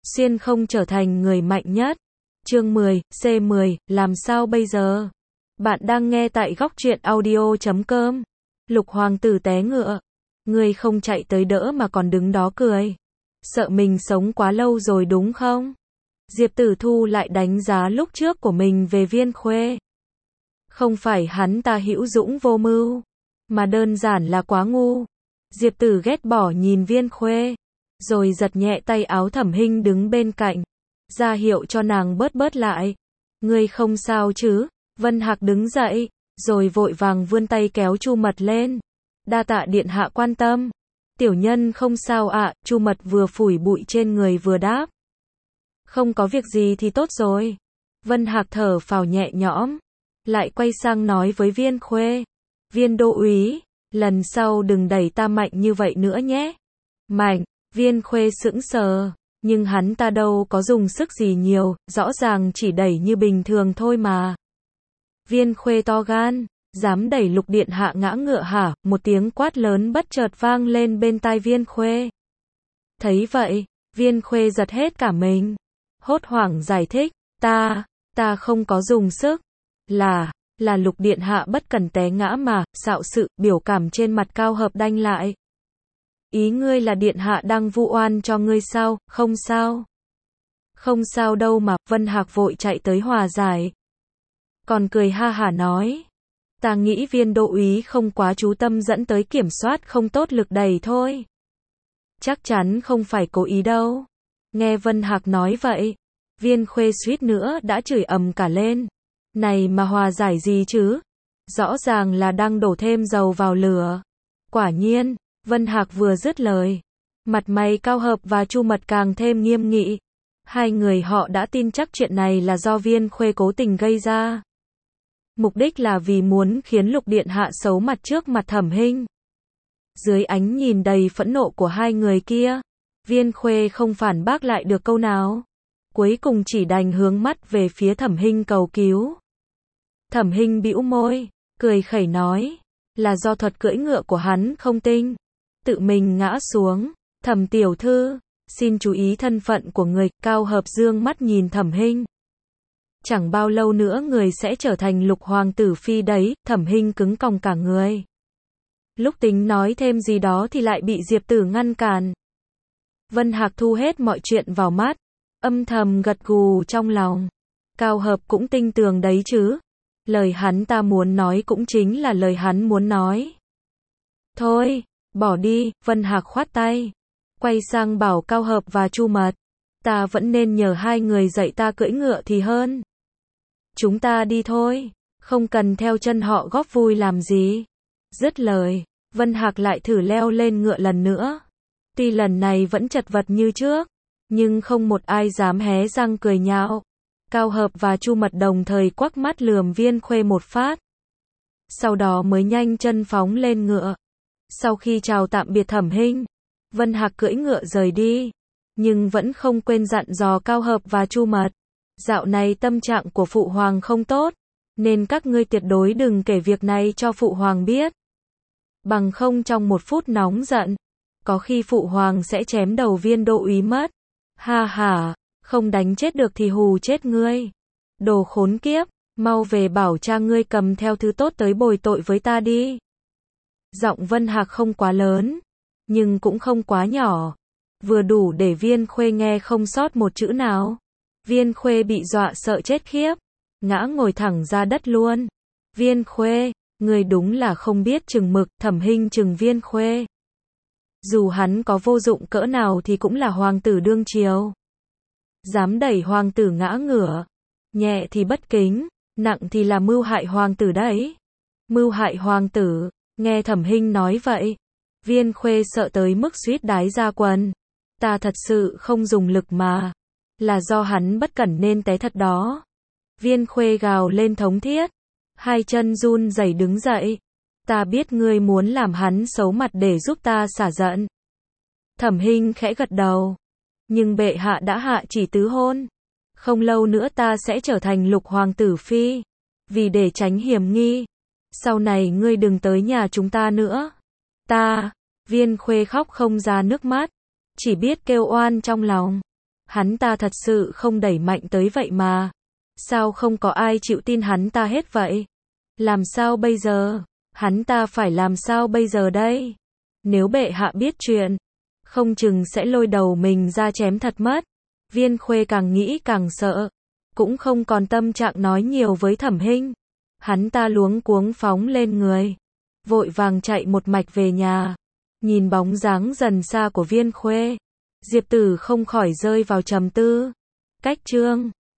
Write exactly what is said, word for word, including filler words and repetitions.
xuyên không trở thành người mạnh nhất. Chương mười, C mười, làm sao bây giờ? Bạn đang nghe tại góc truyện audio chấm com. Lục hoàng tử té ngựa. Ngươi không chạy tới đỡ mà còn đứng đó cười. Sợ mình sống quá lâu rồi đúng không? Diệp Tử Thu lại đánh giá lúc trước của mình về Viên Khuê. Không phải hắn ta hữu dũng vô mưu, mà đơn giản là quá ngu. Diệp Tử ghét bỏ nhìn Viên Khuê, rồi giật nhẹ tay áo Thẩm Hinh đứng bên cạnh, ra hiệu cho nàng bớt bớt lại. Ngươi không sao chứ? Vân Hạc đứng dậy, rồi vội vàng vươn tay kéo Chu Mật lên. Đa tạ điện hạ quan tâm. Tiểu nhân không sao ạ, Chu Mật vừa phủi bụi trên người vừa đáp. Không có việc gì thì tốt rồi. Vân Hạc thở phào nhẹ nhõm, lại quay sang nói với Viên Khuê. Viên đô úy, lần sau đừng đẩy ta mạnh như vậy nữa nhé. Mạnh, Viên Khuê sững sờ, nhưng hắn ta đâu có dùng sức gì nhiều, rõ ràng chỉ đẩy như bình thường thôi mà. Viên Khuê to gan, dám đẩy Lục điện hạ ngã ngựa hả? Một tiếng quát lớn bất chợt vang lên bên tai Viên Khuê. Thấy vậy, Viên Khuê giật hết cả mình, hốt hoảng giải thích, ta, ta không có dùng sức, là, là Lục điện hạ bất cẩn té ngã mà. Xạo sự, biểu cảm trên mặt Cao Hợp đanh lại. Ý ngươi là điện hạ đang vu oan cho ngươi sao? Không sao. Không sao đâu mà. Vân Hạc vội chạy tới hòa giải, còn cười ha hả nói, ta nghĩ Viên đô úy không quá chú tâm dẫn tới kiểm soát không tốt lực đẩy thôi. Chắc chắn không phải cố ý đâu. Nghe Vân Hạc nói vậy, Viên Khuê suýt nữa đã chửi ầm cả lên. Này mà hòa giải gì chứ? Rõ ràng là đang đổ thêm dầu vào lửa. Quả nhiên, Vân Hạc vừa dứt lời, mặt mày Cao Hợp và Chu Mật càng thêm nghiêm nghị. Hai người họ đã tin chắc chuyện này là do Viên Khuê cố tình gây ra. Mục đích là vì muốn khiến Lục điện hạ xấu mặt trước mặt Thẩm Hinh. Dưới ánh nhìn đầy phẫn nộ của hai người kia, Viên Khuê không phản bác lại được câu nào. Cuối cùng chỉ đành hướng mắt về phía Thẩm Hinh cầu cứu. Thẩm Hinh bĩu môi, cười khẩy nói, là do thuật cưỡi ngựa của hắn không tinh, tự mình ngã xuống. Thẩm tiểu thư, xin chú ý thân phận của người. Cao Hợp dương mắt nhìn Thẩm Hinh. Chẳng bao lâu nữa người sẽ trở thành Lục hoàng tử phi đấy. Thẩm Hinh cứng còng cả người. Lúc tính nói thêm gì đó thì lại bị Diệp Tử ngăn cản. Vân Hạc thu hết mọi chuyện vào mắt, âm thầm gật gù trong lòng. Cao Hợp cũng tinh tường đấy chứ. Lời hắn ta muốn nói cũng chính là lời hắn muốn nói. Thôi, bỏ đi. Vân Hạc khoát tay, quay sang bảo Cao Hợp và Chu Mật, ta vẫn nên nhờ hai người dạy ta cưỡi ngựa thì hơn. Chúng ta đi thôi, không cần theo chân họ góp vui làm gì. Dứt lời, Vân Hạc lại thử leo lên ngựa lần nữa. Tuy lần này vẫn chật vật như trước, nhưng không một ai dám hé răng cười nhạo. Cao Hợp và Chu Mật đồng thời quắc mắt lườm Viên Khuê một phát, sau đó mới nhanh chân phóng lên ngựa. Sau khi chào tạm biệt Thẩm Hinh, Vân Hạc cưỡi ngựa rời đi, nhưng vẫn không quên dặn dò Cao Hợp và Chu Mật. Dạo này tâm trạng của Phụ Hoàng không tốt, nên các ngươi tuyệt đối đừng kể việc này cho Phụ Hoàng biết. Bằng không trong một phút nóng giận, có khi Phụ Hoàng sẽ chém đầu Viên đô úy mất. Ha ha, không đánh chết được thì hù chết ngươi. Đồ khốn kiếp, mau về bảo cha ngươi cầm theo thứ tốt tới bồi tội với ta đi. Giọng Vân Hạc không quá lớn, nhưng cũng không quá nhỏ, vừa đủ để Viên Khuê nghe không sót một chữ nào. Viên Khuê bị dọa sợ chết khiếp, ngã ngồi thẳng ra đất luôn. Viên Khuê, người đúng là không biết chừng mực. Thẩm Hinh chừng Viên Khuê. Dù hắn có vô dụng cỡ nào thì cũng là hoàng tử đương triều, dám đẩy hoàng tử ngã ngửa, nhẹ thì bất kính, nặng thì là mưu hại hoàng tử đấy. Mưu hại hoàng tử. Nghe Thẩm Hinh nói vậy, Viên Khuê sợ tới mức suýt đái ra quần. Ta thật sự không dùng lực mà, là do hắn bất cẩn nên té thật đó. Viên Khuê gào lên thống thiết, hai chân run rẩy đứng dậy. Ta biết ngươi muốn làm hắn xấu mặt để giúp ta xả giận. Thẩm Hinh khẽ gật đầu. Nhưng bệ hạ đã hạ chỉ tứ hôn, không lâu nữa ta sẽ trở thành Lục hoàng tử phi. Vì để tránh hiểm nghi, sau này ngươi đừng tới nhà chúng ta nữa. Ta, Viên Khuê khóc không ra nước mắt, chỉ biết kêu oan trong lòng. Hắn ta thật sự không đẩy mạnh tới vậy mà. Sao không có ai chịu tin hắn ta hết vậy? Làm sao bây giờ? Hắn ta phải làm sao bây giờ đây? Nếu bệ hạ biết chuyện, không chừng sẽ lôi đầu mình ra chém thật mất. Viên Khuê càng nghĩ càng sợ, cũng không còn tâm trạng nói nhiều với Thẩm Hinh. Hắn ta luống cuống phóng lên người, vội vàng chạy một mạch về nhà. Nhìn bóng dáng dần xa của Viên Khuê, Diệp Tử không khỏi rơi vào trầm tư. Cách chương